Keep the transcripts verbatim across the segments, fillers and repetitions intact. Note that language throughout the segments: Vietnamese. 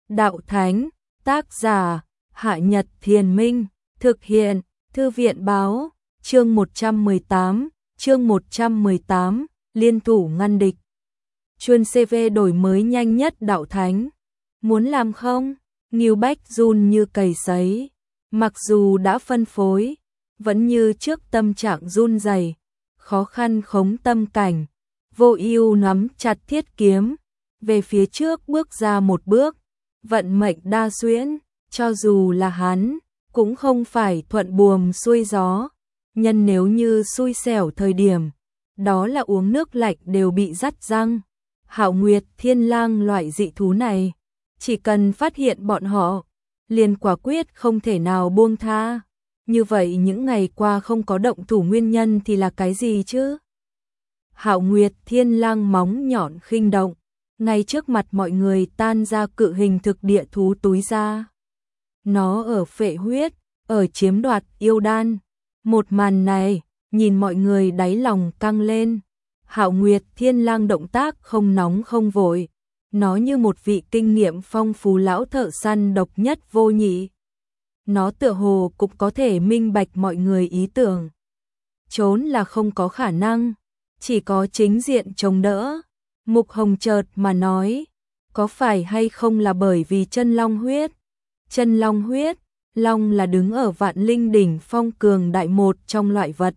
Đạo Thánh, tác giả, Hạ Nhật Thiền Minh, thực hiện, Thư viện Báo, chương một trăm mười tám, chương một trăm mười tám, liên thủ ngăn địch. Chuân xê vê đổi mới nhanh nhất Đạo Thánh. Muốn làm không? Ngưu Bách run như cầy sấy. Mặc dù đã phân phối, vẫn như trước tâm trạng run rẩy, khó khăn khống tâm cảnh. Vô ưu nắm chặt thiết kiếm, về phía trước bước ra một bước. Vận mệnh đa xuyễn, cho dù là hắn, cũng không phải thuận buồm xuôi gió. Nhân nếu như xui xẻo thời điểm, đó là uống nước lạnh đều bị rắt răng. Hạo Nguyệt Thiên Lang loại dị thú này, chỉ cần phát hiện bọn họ, liền quả quyết không thể nào buông tha. Như vậy những ngày qua không có động thủ nguyên nhân thì là cái gì chứ? Hạo Nguyệt Thiên Lang móng nhọn khinh động, ngay trước mặt mọi người tan ra cự hình thực địa thú túi ra. Nó ở phệ huyết, ở chiếm đoạt yêu đan. Một màn này, nhìn mọi người đáy lòng căng lên. Hạo Nguyệt Thiên Lang động tác không nóng không vội. Nó như một vị kinh nghiệm phong phú lão thợ săn độc nhất vô nhị. Nó tựa hồ cũng có thể minh bạch mọi người ý tưởng. Trốn là không có khả năng, chỉ có chính diện chống đỡ. Mục Hồng chợt mà nói, có phải hay không là bởi vì chân long huyết? Chân long huyết, long là đứng ở vạn linh đỉnh phong cường đại một trong loại vật.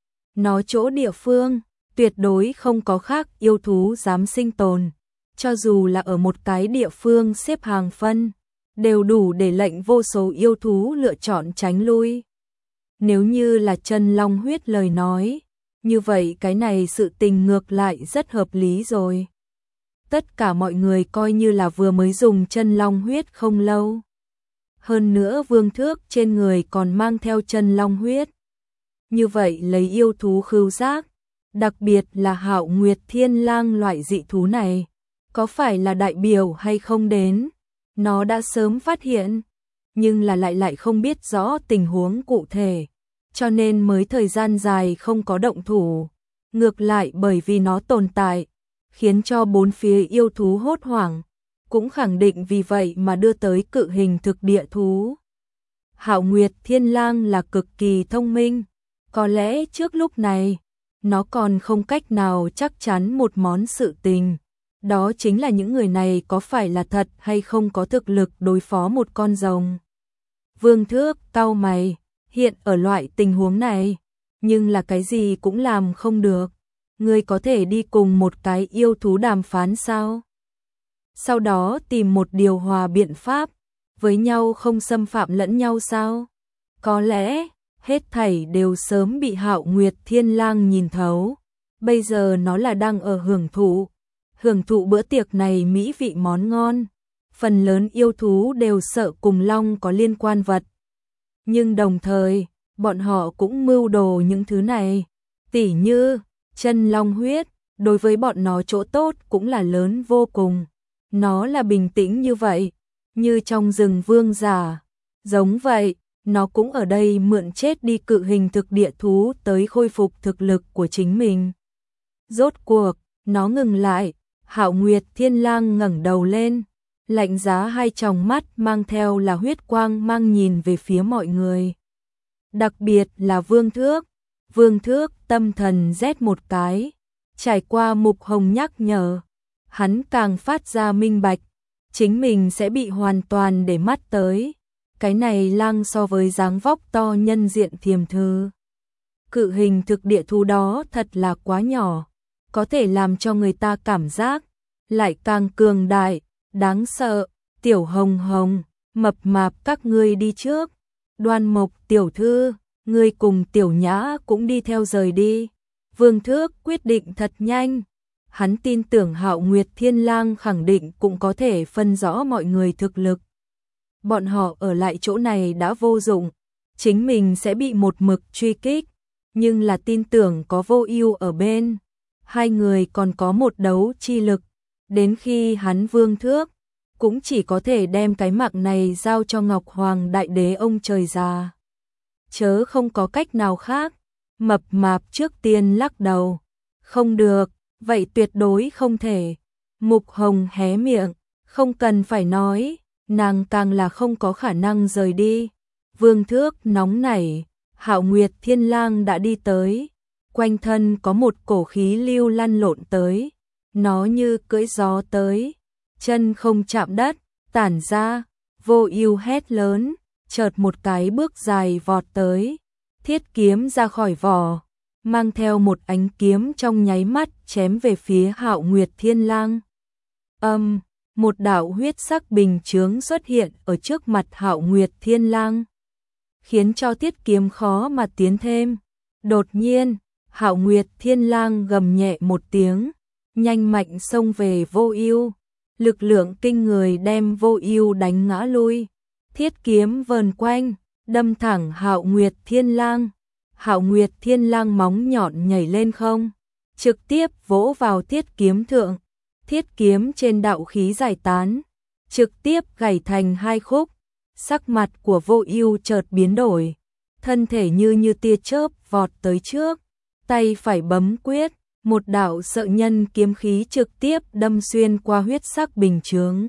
Nó chỗ địa phương, tuyệt đối không có khác yêu thú dám sinh tồn. Cho dù là ở một cái địa phương xếp hàng phân, đều đủ để lệnh vô số yêu thú lựa chọn tránh lui. Nếu như là chân long huyết lời nói, như vậy cái này sự tình ngược lại rất hợp lý rồi. Tất cả mọi người coi như là vừa mới dùng chân long huyết không lâu. Hơn nữa vương thước trên người còn mang theo chân long huyết. Như vậy lấy yêu thú khứu giác, đặc biệt là Hạo Nguyệt Thiên Lang loại dị thú này, có phải là đại biểu hay không đến? Nó đã sớm phát hiện, nhưng là lại lại không biết rõ tình huống cụ thể, cho nên mới thời gian dài không có động thủ. Ngược lại bởi vì nó tồn tại, khiến cho bốn phía yêu thú hốt hoảng, cũng khẳng định vì vậy mà đưa tới cự hình thực địa thú. Hạo Nguyệt Thiên Lang là cực kỳ thông minh, có lẽ trước lúc này, nó còn không cách nào chắc chắn một món sự tình. Đó chính là những người này có phải là thật hay không có thực lực đối phó một con rồng. Vương Thước cau mày, hiện ở loại tình huống này, nhưng là cái gì cũng làm không được. Ngươi có thể đi cùng một cái yêu thú đàm phán sao? Sau đó tìm một điều hòa biện pháp, với nhau không xâm phạm lẫn nhau sao? Có lẽ, hết thảy đều sớm bị Hạo Nguyệt Thiên Lang nhìn thấu. Bây giờ nó là đang ở hưởng thụ. Hưởng thụ bữa tiệc này mỹ vị món ngon. Phần lớn yêu thú đều sợ cùng long có liên quan vật. Nhưng đồng thời, bọn họ cũng mưu đồ những thứ này. Tỉ như, chân long huyết, đối với bọn nó chỗ tốt cũng là lớn vô cùng. Nó là bình tĩnh như vậy, như trong rừng vương giả. Giống vậy, nó cũng ở đây mượn chết đi cự hình thực địa thú tới khôi phục thực lực của chính mình. Rốt cuộc, nó ngừng lại. Hạo Nguyệt Thiên Lang ngẩng đầu lên, lạnh giá hai tròng mắt mang theo là huyết quang mang nhìn về phía mọi người. Đặc biệt là Vương Thước. Vương Thước tâm thần rét một cái, trải qua Mục Hồng nhắc nhở, hắn càng phát ra minh bạch, chính mình sẽ bị hoàn toàn để mắt tới. Cái này lang so với dáng vóc to nhân diện thiềm thư. Cự hình thực địa thú đó thật là quá nhỏ, có thể làm cho người ta cảm giác lại càng cường đại, đáng sợ. Tiểu Hồng Hồng, mập mạp các ngươi đi trước. Đoan Mộc tiểu thư, ngươi cùng Tiểu Nhã cũng đi theo rời đi. Vương Thước quyết định thật nhanh. Hắn tin tưởng Hạo Nguyệt Thiên Lang khẳng định cũng có thể phân rõ mọi người thực lực. Bọn họ ở lại chỗ này đã vô dụng, chính mình sẽ bị một mực truy kích, nhưng là tin tưởng có Vô Ưu ở bên. Hai người còn có một đấu chi lực, đến khi hắn Vương Thước, cũng chỉ có thể đem cái mạng này giao cho Ngọc Hoàng Đại Đế ông trời già. Chớ không có cách nào khác. Mập mạp trước tiên lắc đầu. Không được, vậy tuyệt đối không thể. Mục Hồng hé miệng, không cần phải nói, nàng càng là không có khả năng rời đi. Vương Thước nóng nảy, Hạo Nguyệt Thiên Lang đã đi tới, quanh thân có một cổ khí lưu lăn lộn tới, nó như cưỡi gió tới, chân không chạm đất, tản ra, Vô Ưu hét lớn, chợt một cái bước dài vọt tới, thiết kiếm ra khỏi vỏ, mang theo một ánh kiếm trong nháy mắt chém về phía Hạo Nguyệt Thiên Lang. Âm, một đạo huyết sắc bình chướng xuất hiện ở trước mặt Hạo Nguyệt Thiên Lang, khiến cho thiết kiếm khó mà tiến thêm. Đột nhiên, Hạo Nguyệt Thiên Lang gầm nhẹ một tiếng, nhanh mạnh xông về Vô Ưu, lực lượng kinh người đem Vô Ưu đánh ngã lui. Thiết kiếm vờn quanh, đâm thẳng Hạo Nguyệt Thiên Lang. Hạo Nguyệt Thiên Lang móng nhọn nhảy lên không, trực tiếp vỗ vào thiết kiếm thượng. Thiết kiếm trên đạo khí giải tán, trực tiếp gãy thành hai khúc. Sắc mặt của Vô Ưu chợt biến đổi, thân thể như như tia chớp vọt tới trước, tay phải bấm quyết, một đạo sợ nhân kiếm khí trực tiếp đâm xuyên qua huyết sắc bình chướng,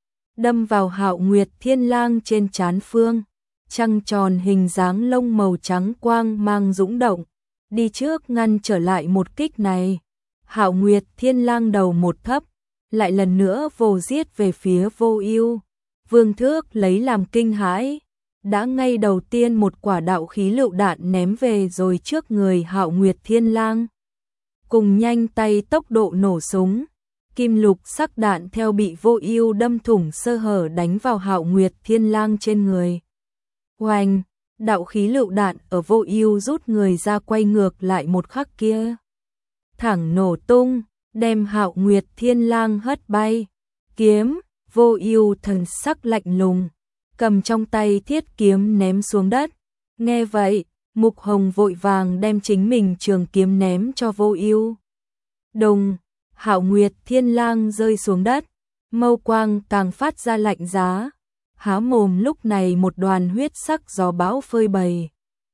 đâm vào Hạo Nguyệt Thiên Lang trên trán phương. Trăng tròn hình dáng lông màu trắng quang mang dũng động, đi trước ngăn trở lại một kích này. Hạo Nguyệt Thiên Lang đầu một thấp, lại lần nữa vồ giết về phía Vô Ưu. Vương Thước lấy làm kinh hãi, đã ngay đầu tiên một quả đạo khí lựu đạn ném về rồi trước người Hạo Nguyệt Thiên Lang. Cùng nhanh tay tốc độ nổ súng, kim lục sắc đạn theo bị Vô Ưu đâm thủng sơ hở đánh vào Hạo Nguyệt Thiên Lang trên người. Oanh, đạo khí lựu đạn ở Vô Ưu rút người ra quay ngược lại một khắc kia, thẳng nổ tung, đem Hạo Nguyệt Thiên Lang hất bay. Kiếm, Vô Ưu thần sắc lạnh lùng, cầm trong tay thiết kiếm ném xuống đất. Nghe vậy, Mục Hồng vội vàng đem chính mình trường kiếm ném cho Vô Ưu. Đùng, Hạo Nguyệt Thiên Lang rơi xuống đất, mâu quang càng phát ra lạnh giá. Há mồm lúc này một đoàn huyết sắc gió bão phơi bày.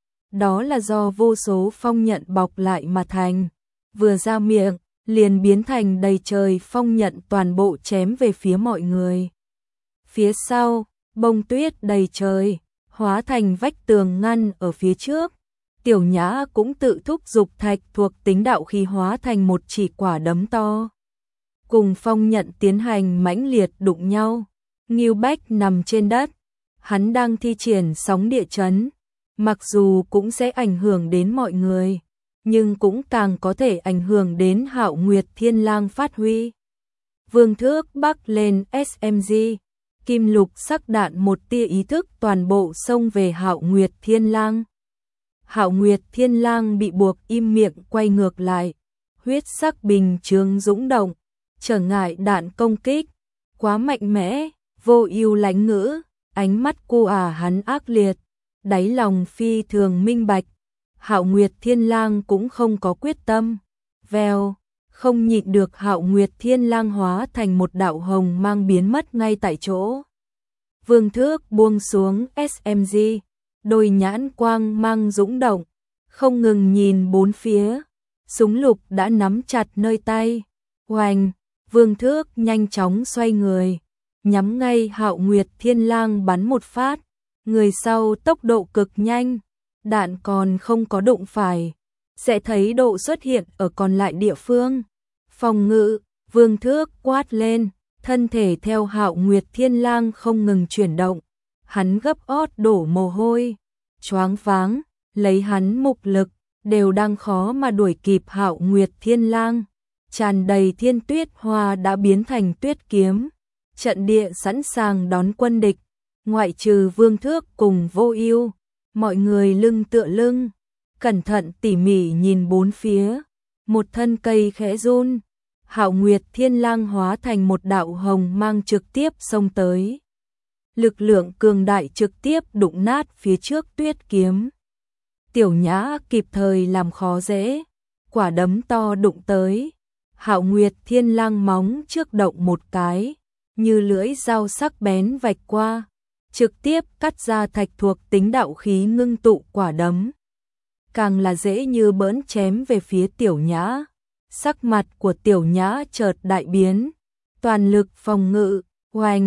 Đó là do vô số phong nhận bọc lại mà thành, vừa ra miệng, liền biến thành đầy trời phong nhận toàn bộ chém về phía mọi người. Phía sau, bông tuyết đầy trời, hóa thành vách tường ngăn ở phía trước. Tiểu Nhã cũng tự thúc dục thạch thuộc tính đạo khí hóa thành một chỉ quả đấm to, cùng phong nhận tiến hành mãnh liệt đụng nhau. Ngưu Bách nằm trên đất, hắn đang thi triển sóng địa chấn, mặc dù cũng sẽ ảnh hưởng đến mọi người, nhưng cũng càng có thể ảnh hưởng đến Hạo Nguyệt Thiên Lang phát huy. Vương Thước bắc lên ét em giê, kim lục sắc đạn một tia ý thức toàn bộ xông về Hạo Nguyệt Thiên Lang. Hạo Nguyệt Thiên Lang bị buộc im miệng quay ngược lại, huyết sắc bình chướng dũng động, trở ngại đạn công kích, quá mạnh mẽ. Vô Ưu lãnh ngữ, ánh mắt cô ả hắn ác liệt, đáy lòng phi thường minh bạch. Hạo Nguyệt Thiên Lang cũng không có quyết tâm. Vèo, không nhịn được Hạo Nguyệt Thiên Lang hóa thành một đạo hồng mang biến mất ngay tại chỗ. Vương Thước buông xuống ét em giê, đôi nhãn quang mang dũng động, không ngừng nhìn bốn phía. Súng lục đã nắm chặt nơi tay. Oanh, Vương Thước nhanh chóng xoay người, nhắm ngay Hạo Nguyệt Thiên Lang bắn một phát. Người sau tốc độ cực nhanh, đạn còn không có đụng phải, sẽ thấy độ xuất hiện ở còn lại địa phương. Phòng ngự, Vương Thước quát lên, thân thể theo Hạo Nguyệt Thiên Lang không ngừng chuyển động. Hắn gấp ót đổ mồ hôi, choáng váng, lấy hắn mục lực, đều đang khó mà đuổi kịp Hạo Nguyệt Thiên Lang. Tràn đầy thiên tuyết hoa đã biến thành tuyết kiếm. Trận địa sẵn sàng đón quân địch, ngoại trừ Vương Thước cùng Vô Ưu, mọi người lưng tựa lưng, cẩn thận tỉ mỉ nhìn bốn phía. Một thân cây khẽ run, Hạo Nguyệt Thiên Lang hóa thành một đạo hồng mang trực tiếp xông tới. Lực lượng cường đại trực tiếp đụng nát phía trước tuyết kiếm. Tiểu Nhã kịp thời làm khó dễ, quả đấm to đụng tới. Hạo Nguyệt Thiên Lang móng trước động một cái, như lưỡi dao sắc bén vạch qua, trực tiếp cắt ra thạch thuộc tính đạo khí ngưng tụ quả đấm. Càng là dễ như bỡn chém về phía Tiểu Nhã. Sắc mặt của Tiểu Nhã chợt đại biến, toàn lực phòng ngự, oanh,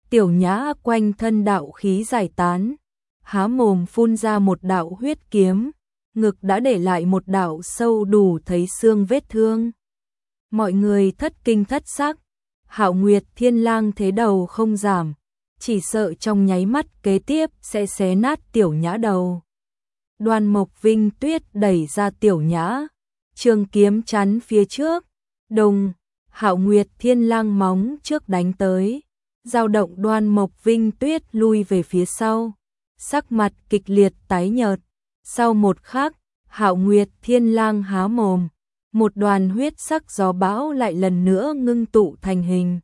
Tiểu Nhã quanh thân đạo khí giải tán, há mồm phun ra một đạo huyết kiếm, ngực đã để lại một đạo sâu đủ thấy xương vết thương. Mọi người thất kinh thất sắc, Hạo Nguyệt Thiên Lang thế đầu không giảm, chỉ sợ trong nháy mắt kế tiếp sẽ xé nát Tiểu Nhã đầu. Đoan Mộc Vinh Tuyết đẩy ra Tiểu Nhã, trường kiếm chắn phía trước, đùng, Hạo Nguyệt Thiên Lang móng trước đánh tới, dao động Đoan Mộc Vinh Tuyết lui về phía sau, sắc mặt kịch liệt tái nhợt. Sau một khắc, Hạo Nguyệt Thiên Lang há mồm, một đoàn huyết sắc gió bão lại lần nữa ngưng tụ thành hình.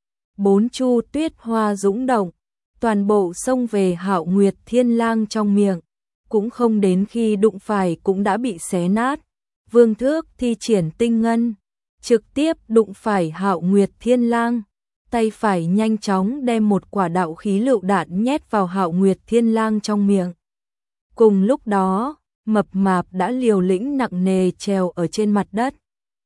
Bốn chu tuyết hoa dũng động, toàn bộ xông về Hạo Nguyệt Thiên Lang trong miệng, cũng không đến khi đụng phải cũng đã bị xé nát. Vương Thước thi triển tinh ngân, trực tiếp đụng phải Hạo Nguyệt Thiên Lang, tay phải nhanh chóng đem một quả đạo khí lựu đạn nhét vào Hạo Nguyệt Thiên Lang trong miệng. Cùng lúc đó, mập mạp đã liều lĩnh nặng nề trèo ở trên mặt đất.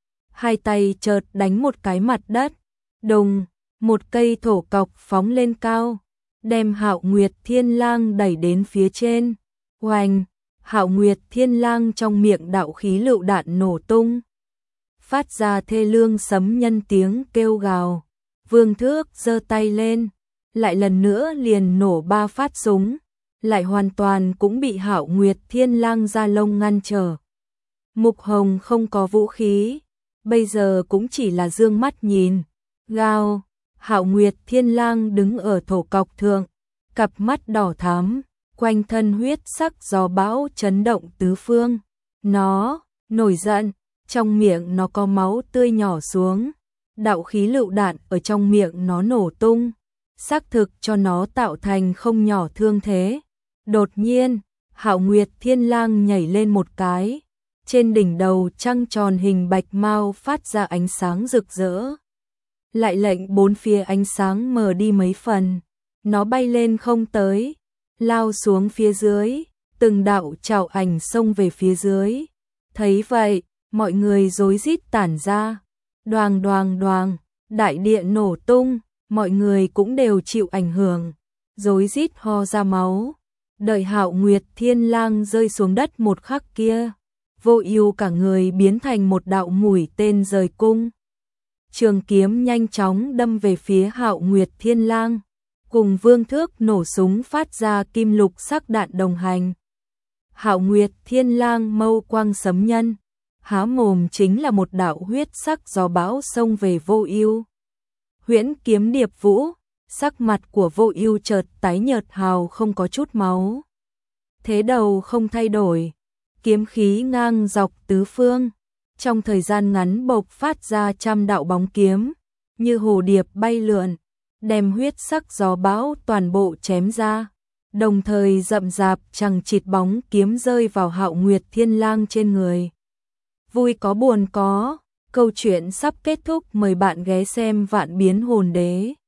Hai tay chợt đánh một cái mặt đất, đùng, một cây thổ cọc phóng lên cao, đem Hạo Nguyệt Thiên Lang đẩy đến phía trên. Oanh, Hạo Nguyệt Thiên Lang trong miệng đạo khí lựu đạn nổ tung, phát ra thê lương sấm nhân tiếng kêu gào. Vương Thước giơ tay lên, lại lần nữa liền nổ ba phát súng, lại hoàn toàn cũng bị Hạo Nguyệt Thiên Lang da lông ngăn trở. Mục Hồng không có vũ khí, bây giờ cũng chỉ là dương mắt nhìn. Gào, Hạo Nguyệt Thiên Lang đứng ở thổ cọc thượng, cặp mắt đỏ thắm, quanh thân huyết sắc gió bão chấn động tứ phương. Nó nổi giận, trong miệng nó có máu tươi nhỏ xuống, đạo khí lựu đạn ở trong miệng nó nổ tung, xác thực cho nó tạo thành không nhỏ thương thế. Đột nhiên, Hạo Nguyệt Thiên Lang nhảy lên một cái, trên đỉnh đầu trăng tròn hình bạch mao phát ra ánh sáng rực rỡ, lại lệnh bốn phía ánh sáng mờ đi mấy phần. Nó bay lên không tới, lao xuống phía dưới, từng đạo trảo ảnh xông về phía dưới. Thấy vậy, mọi người rối rít tản ra, đoàng đoàng đoàng, đại địa nổ tung, mọi người cũng đều chịu ảnh hưởng, rối rít ho ra máu. Đợi Hạo Nguyệt Thiên Lang rơi xuống đất một khắc kia, Vô Ưu cả người biến thành một đạo mũi tên rời cung. Trường kiếm nhanh chóng đâm về phía Hạo Nguyệt Thiên Lang, cùng Vương Thước nổ súng phát ra kim lục sắc đạn đồng hành. Hạo Nguyệt Thiên Lang mâu quang sấm nhân, há mồm chính là một đạo huyết sắc gió bão xông về Vô Ưu. Huyễn kiếm điệp vũ, sắc mặt của Vô Ưu chợt tái nhợt hào không có chút máu. Thế đầu không thay đổi, kiếm khí ngang dọc tứ phương, trong thời gian ngắn bộc phát ra trăm đạo bóng kiếm, như hồ điệp bay lượn, đem huyết sắc gió bão toàn bộ chém ra, đồng thời rậm rạp chằng chịt bóng kiếm rơi vào Hạo Nguyệt Thiên Lang trên người. Vui có buồn có, câu chuyện sắp kết thúc, mời bạn ghé xem Vạn Biến Hồn Đế.